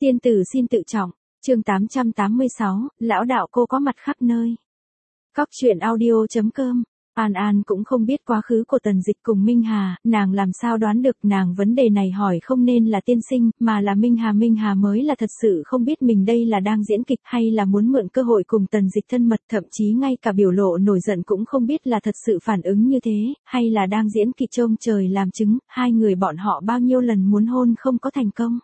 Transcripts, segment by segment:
Tiên tử xin tự trọng, chương 886, lão đạo cô có mặt khắp nơi. Cóc truyện audio.com. An An cũng không biết quá khứ của Tần Dịch cùng Minh Hà, nàng làm sao đoán được, nàng vấn đề này hỏi không nên là tiên sinh, mà là Minh Hà. Minh Hà mới là thật sự không biết mình đây là đang diễn kịch hay là muốn mượn cơ hội cùng Tần Dịch thân mật, thậm chí ngay cả biểu lộ nổi giận cũng không biết là thật sự phản ứng như thế, hay là đang diễn kịch trông trời làm chứng, hai người bọn họ bao nhiêu lần muốn hôn không có thành công.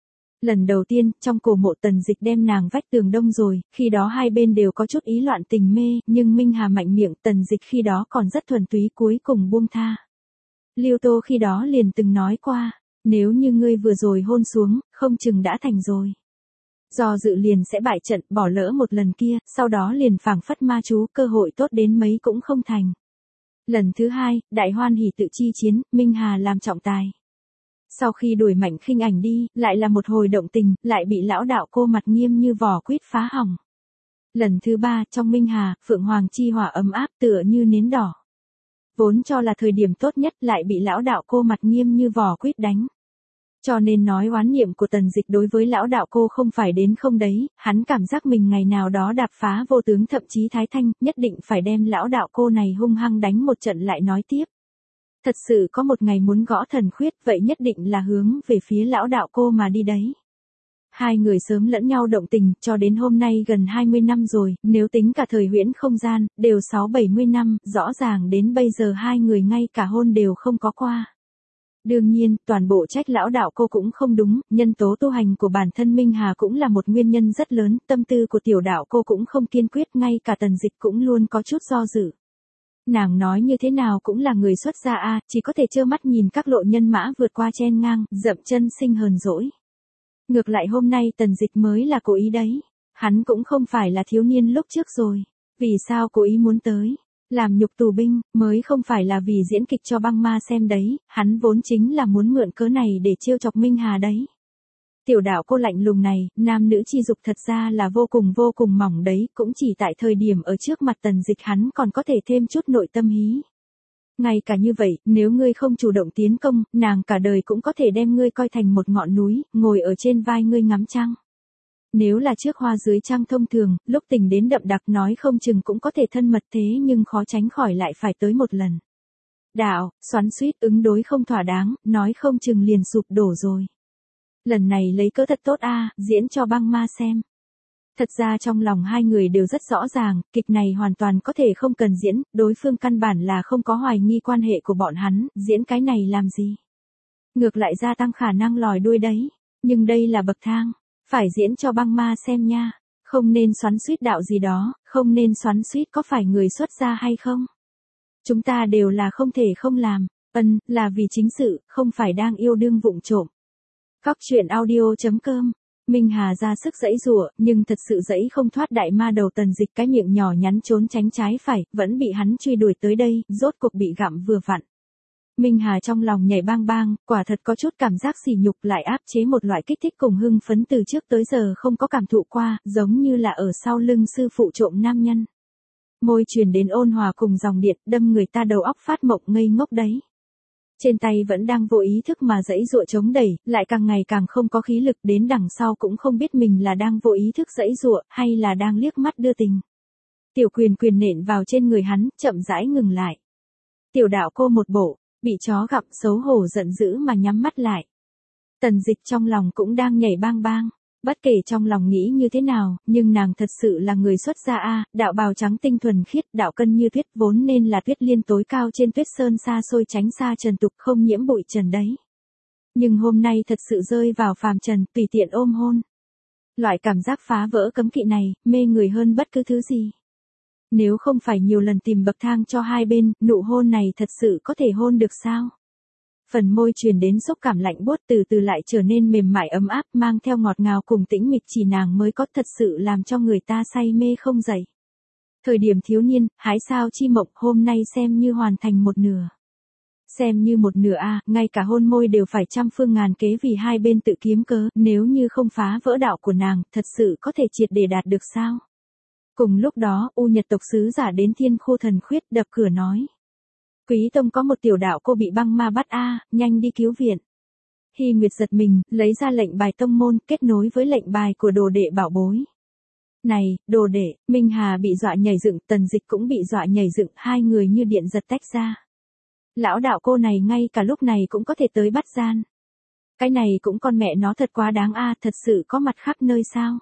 Lần đầu tiên, trong cổ mộ Tần Dịch đem nàng vách tường đông rồi, khi đó hai bên đều có chút ý loạn tình mê, nhưng Minh Hà mạnh miệng, Tần Dịch khi đó còn rất thuần túy, cuối cùng buông tha. Liêu Tô khi đó liền từng nói qua, nếu như ngươi vừa rồi hôn xuống, không chừng đã thành rồi. Do dự liền sẽ bại trận, bỏ lỡ một lần kia, sau đó liền phảng phất ma chú, cơ hội tốt đến mấy cũng không thành. Lần thứ hai, đại hoan hỉ tự chi chiến, Minh Hà làm trọng tài. Sau khi đuổi Mạnh Khinh Ảnh đi, lại là một hồi động tình, lại bị lão đạo cô mặt nghiêm như vỏ quýt phá hỏng. Lần thứ ba, trong Minh Hà, Phượng Hoàng chi hỏa ấm áp tựa như nến đỏ. Vốn cho là thời điểm tốt nhất, lại bị lão đạo cô mặt nghiêm như vỏ quýt đánh. Cho nên nói oán niệm của Tần Dịch đối với lão đạo cô không phải đến không đấy, hắn cảm giác mình ngày nào đó đạp phá vô tướng thậm chí thái thanh, nhất định phải đem lão đạo cô này hung hăng đánh một trận lại nói tiếp. Thật sự có một ngày muốn gõ thần khuyết, vậy nhất định là hướng về phía lão đạo cô mà đi đấy. Hai người sớm lẫn nhau động tình, cho đến hôm nay gần 20 năm rồi, nếu tính cả thời huyễn không gian, đều 6-70 năm, rõ ràng đến bây giờ hai người ngay cả hôn đều không có qua. Đương nhiên, toàn bộ trách lão đạo cô cũng không đúng, nhân tố tu hành của bản thân Minh Hà cũng là một nguyên nhân rất lớn, tâm tư của tiểu đạo cô cũng không kiên quyết, ngay cả Tần Dịch cũng luôn có chút do dự. Nàng nói như thế nào cũng là người xuất gia a, chỉ có thể trơ mắt nhìn các lộ nhân mã vượt qua chen ngang, dậm chân sinh hờn dỗi. Ngược lại hôm nay Tần Dịch mới là cố ý đấy. Hắn cũng không phải là thiếu niên lúc trước rồi. Vì sao cố ý muốn tới? Làm nhục tù binh, mới không phải là vì diễn kịch cho băng ma xem đấy, hắn vốn chính là muốn mượn cớ này để trêu chọc Minh Hà đấy. Tiểu đạo cô lạnh lùng này, nam nữ chi dục thật ra là vô cùng mỏng đấy, cũng chỉ tại thời điểm ở trước mặt Tần Dịch hắn còn có thể thêm chút nội tâm hí. Ngay cả như vậy, nếu ngươi không chủ động tiến công, nàng cả đời cũng có thể đem ngươi coi thành một ngọn núi, ngồi ở trên vai ngươi ngắm trăng. Nếu là trước hoa dưới trăng thông thường, lúc tình đến đậm đặc nói không chừng cũng có thể thân mật thế nhưng khó tránh khỏi lại phải tới một lần. Đạo, xoắn xuýt ứng đối không thỏa đáng, nói không chừng liền sụp đổ rồi. Lần này lấy cớ thật tốt a, diễn cho băng ma xem. Thật ra trong lòng hai người đều rất rõ ràng, kịch này hoàn toàn có thể không cần diễn, đối phương căn bản là không có hoài nghi quan hệ của bọn hắn, diễn cái này làm gì. Ngược lại gia tăng khả năng lòi đuôi đấy, nhưng đây là bậc thang, phải diễn cho băng ma xem nha, không nên xoắn xuýt đạo gì đó, không nên xoắn xuýt có phải người xuất gia hay không. Chúng ta đều là không thể không làm, là vì chính sự, không phải đang yêu đương vụng trộm. Cóc truyện audio.com. Minh Hà ra sức giãy giụa, nhưng thật sự giãy không thoát đại ma đầu Tần Dịch, cái miệng nhỏ nhắn trốn tránh trái phải, vẫn bị hắn truy đuổi tới đây, rốt cuộc bị gặm vừa vặn. Minh Hà trong lòng nhảy bang bang, quả thật có chút cảm giác sỉ nhục, lại áp chế một loại kích thích cùng hưng phấn từ trước tới giờ không có cảm thụ qua, giống như là ở sau lưng sư phụ trộm nam nhân. Môi truyền đến ôn hòa cùng dòng điện, đâm người ta đầu óc phát mộng ngây ngốc đấy. Trên tay vẫn đang vô ý thức mà giãy giụa chống đẩy, lại càng ngày càng không có khí lực, đến đằng sau cũng không biết mình là đang vô ý thức giãy giụa, hay là đang liếc mắt đưa tình. Tiểu quyền nện vào trên người hắn, chậm rãi ngừng lại. Tiểu đạo cô một bộ, bị chó gặm xấu hổ giận dữ mà nhắm mắt lại. Tần Dịch trong lòng cũng đang nhảy bang bang. Bất kể trong lòng nghĩ như thế nào, nhưng nàng thật sự là người xuất gia a, đạo bào trắng tinh thuần khiết, đạo cân như tuyết, vốn nên là tuyết liên tối cao trên tuyết sơn xa xôi, tránh xa trần tục, không nhiễm bụi trần đấy. Nhưng hôm nay thật sự rơi vào phàm trần, tùy tiện ôm hôn. Loại cảm giác phá vỡ cấm kỵ này, mê người hơn bất cứ thứ gì. Nếu không phải nhiều lần tìm bậc thang cho hai bên, nụ hôn này thật sự có thể hôn được sao? Phần môi truyền đến xúc cảm lạnh buốt, từ từ lại trở nên mềm mại ấm áp, mang theo ngọt ngào cùng tĩnh mịch, chỉ nàng mới có, thật sự làm cho người ta say mê không dậy. Thời điểm thiếu niên, hái sao chi mộng, hôm nay xem như hoàn thành một nửa. Xem như một nửa a, ngay cả hôn môi đều phải trăm phương ngàn kế vì hai bên tự kiếm cớ, nếu như không phá vỡ đạo của nàng, thật sự có thể triệt để đạt được sao? Cùng lúc đó, U Nhật tộc sứ giả đến Thiên Khu Thần Khuyết, đập cửa nói. Quý tông có một tiểu đạo cô bị băng ma bắt a, nhanh đi cứu viện. Hy Nguyệt giật mình, lấy ra lệnh bài tông môn, kết nối với lệnh bài của đồ đệ bảo bối. Này, đồ đệ, Minh Hà bị dọa nhảy dựng, Tần Dịch cũng bị dọa nhảy dựng, hai người như điện giật tách ra. Lão đạo cô này ngay cả lúc này cũng có thể tới bắt gian. Cái này cũng con mẹ nó thật quá đáng a, thật sự có mặt khắp nơi sao?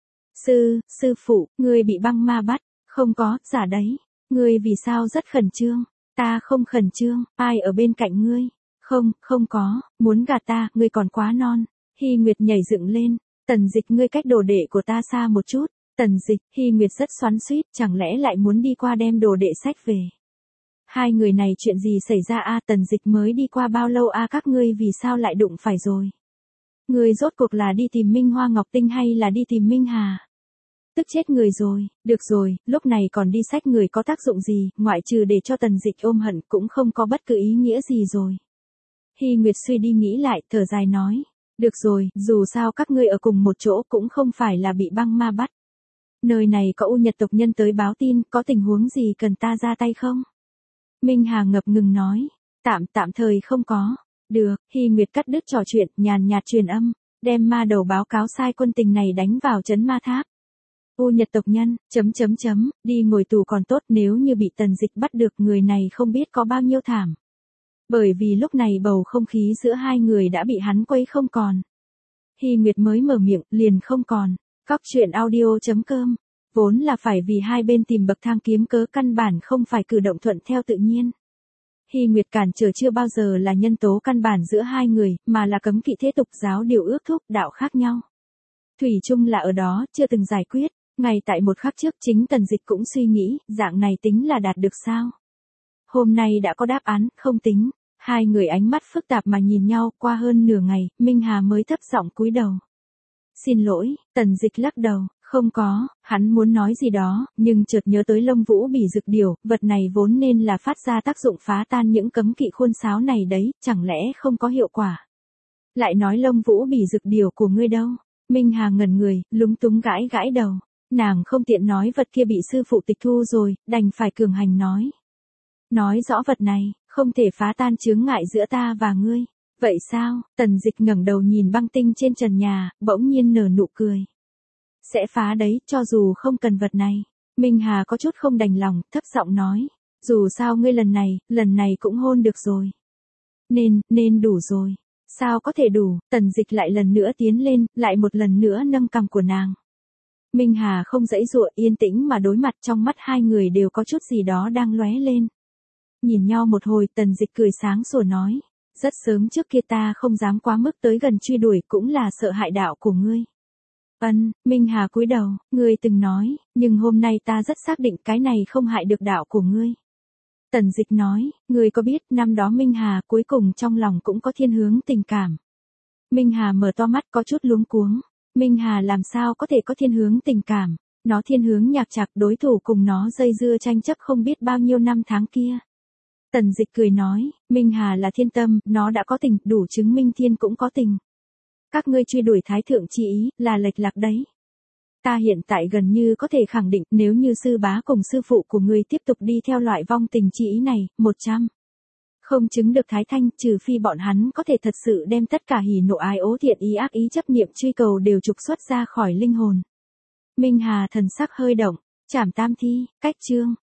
Sư phụ, ngươi bị băng ma bắt, không có, giả đấy. Ngươi vì sao rất khẩn trương? Ta không khẩn trương, ai ở bên cạnh ngươi? Không có, muốn gạt ta, ngươi còn quá non. Hy Nguyệt nhảy dựng lên, Tần Dịch ngươi cách đồ đệ của ta xa một chút. Tần Dịch, Hy Nguyệt rất xoắn xuýt, chẳng lẽ lại muốn đi qua đem đồ đệ sách về. Hai người này chuyện gì xảy ra a, Tần Dịch mới đi qua bao lâu a, các ngươi vì sao lại đụng phải rồi? Ngươi rốt cuộc là đi tìm Minh Hoa Ngọc Tinh hay là đi tìm Minh Hà? Tức chết người rồi, được rồi, lúc này còn đi sách người có tác dụng gì, ngoại trừ để cho Tần Dịch ôm hận cũng không có bất cứ ý nghĩa gì rồi. Hy Nguyệt suy đi nghĩ lại, thở dài nói, được rồi, dù sao các ngươi ở cùng một chỗ cũng không phải là bị băng ma bắt. Nơi này có U Nhật tộc nhân tới báo tin, có tình huống gì cần ta ra tay không? Minh Hà ngập ngừng nói, tạm thời không có. Được, Hy Nguyệt cắt đứt trò chuyện, nhàn nhạt truyền âm, đem ma đầu báo cáo sai quân tình này đánh vào trấn ma tháp. U Nhật tộc nhân, đi ngồi tù còn tốt, nếu như bị Tần Dịch bắt được người này không biết có bao nhiêu thảm. Bởi vì lúc này bầu không khí giữa hai người đã bị hắn quấy không còn. Hy Nguyệt mới mở miệng, liền không còn. Cóc truyện audio.com, vốn là phải vì hai bên tìm bậc thang kiếm cớ, căn bản không phải cử động thuận theo tự nhiên. Hy Nguyệt cản trở chưa bao giờ là nhân tố căn bản giữa hai người, mà là cấm kỵ thế tục giáo điều ước thúc đạo khác nhau. Thủy chung là ở đó, chưa từng giải quyết. Ngay tại một khắc trước chính Tần Dịch cũng suy nghĩ, dạng này tính là đạt được sao? Hôm nay đã có đáp án, không tính. Hai người ánh mắt phức tạp mà nhìn nhau, qua hơn nửa ngày, Minh Hà mới thấp giọng cúi đầu. Xin lỗi, Tần Dịch lắc đầu, không có, hắn muốn nói gì đó, nhưng chợt nhớ tới Lông Vũ Bỉ Dực Điểu, vật này vốn nên là phát ra tác dụng phá tan những cấm kỵ khuôn sáo này đấy, chẳng lẽ không có hiệu quả? Lại nói Lông Vũ Bỉ Dực Điểu của ngươi đâu? Minh Hà ngẩn người, lúng túng gãi gãi đầu. Nàng không tiện nói vật kia bị sư phụ tịch thu rồi, đành phải cường hành nói. Nói rõ vật này, không thể phá tan chướng ngại giữa ta và ngươi. Vậy sao? Tần Dịch ngẩng đầu nhìn băng tinh trên trần nhà, bỗng nhiên nở nụ cười. Sẽ phá đấy, cho dù không cần vật này. Minh Hà có chút không đành lòng, thấp giọng nói. Dù sao ngươi lần này cũng hôn được rồi. Nên đủ rồi. Sao có thể đủ? Tần Dịch lại lần nữa tiến lên, lại một lần nữa nâng cằm của nàng. Minh Hà không giãy giụa, yên tĩnh mà đối mặt, trong mắt hai người đều có chút gì đó đang lóe lên. Nhìn nhau một hồi, Tần Dịch cười sáng sủa nói. Rất sớm trước kia ta không dám quá mức tới gần truy đuổi, cũng là sợ hại đạo của ngươi. Minh Hà cúi đầu, ngươi từng nói, nhưng hôm nay ta rất xác định cái này không hại được đạo của ngươi. Tần Dịch nói, ngươi có biết năm đó Minh Hà cuối cùng trong lòng cũng có thiên hướng tình cảm. Minh Hà mở to mắt có chút luống cuống. Minh Hà làm sao có thể có thiên hướng tình cảm, nó thiên hướng nhạc trạc, đối thủ cùng nó dây dưa tranh chấp không biết bao nhiêu năm tháng kia. Tần Dịch cười nói, Minh Hà là thiên tâm, nó đã có tình, đủ chứng minh thiên cũng có tình. Các ngươi truy đuổi thái thượng chi ý, là lệch lạc đấy. Ta hiện tại gần như có thể khẳng định, nếu như sư bá cùng sư phụ của ngươi tiếp tục đi theo loại vong tình chi ý này, 100. Không chứng được thái thanh, trừ phi bọn hắn có thể thật sự đem tất cả hỉ nộ ái ố thiện ý ác ý chấp niệm truy cầu đều trục xuất ra khỏi linh hồn. Minh Hà thần sắc hơi động, Trảm Tam Thi, cách chương.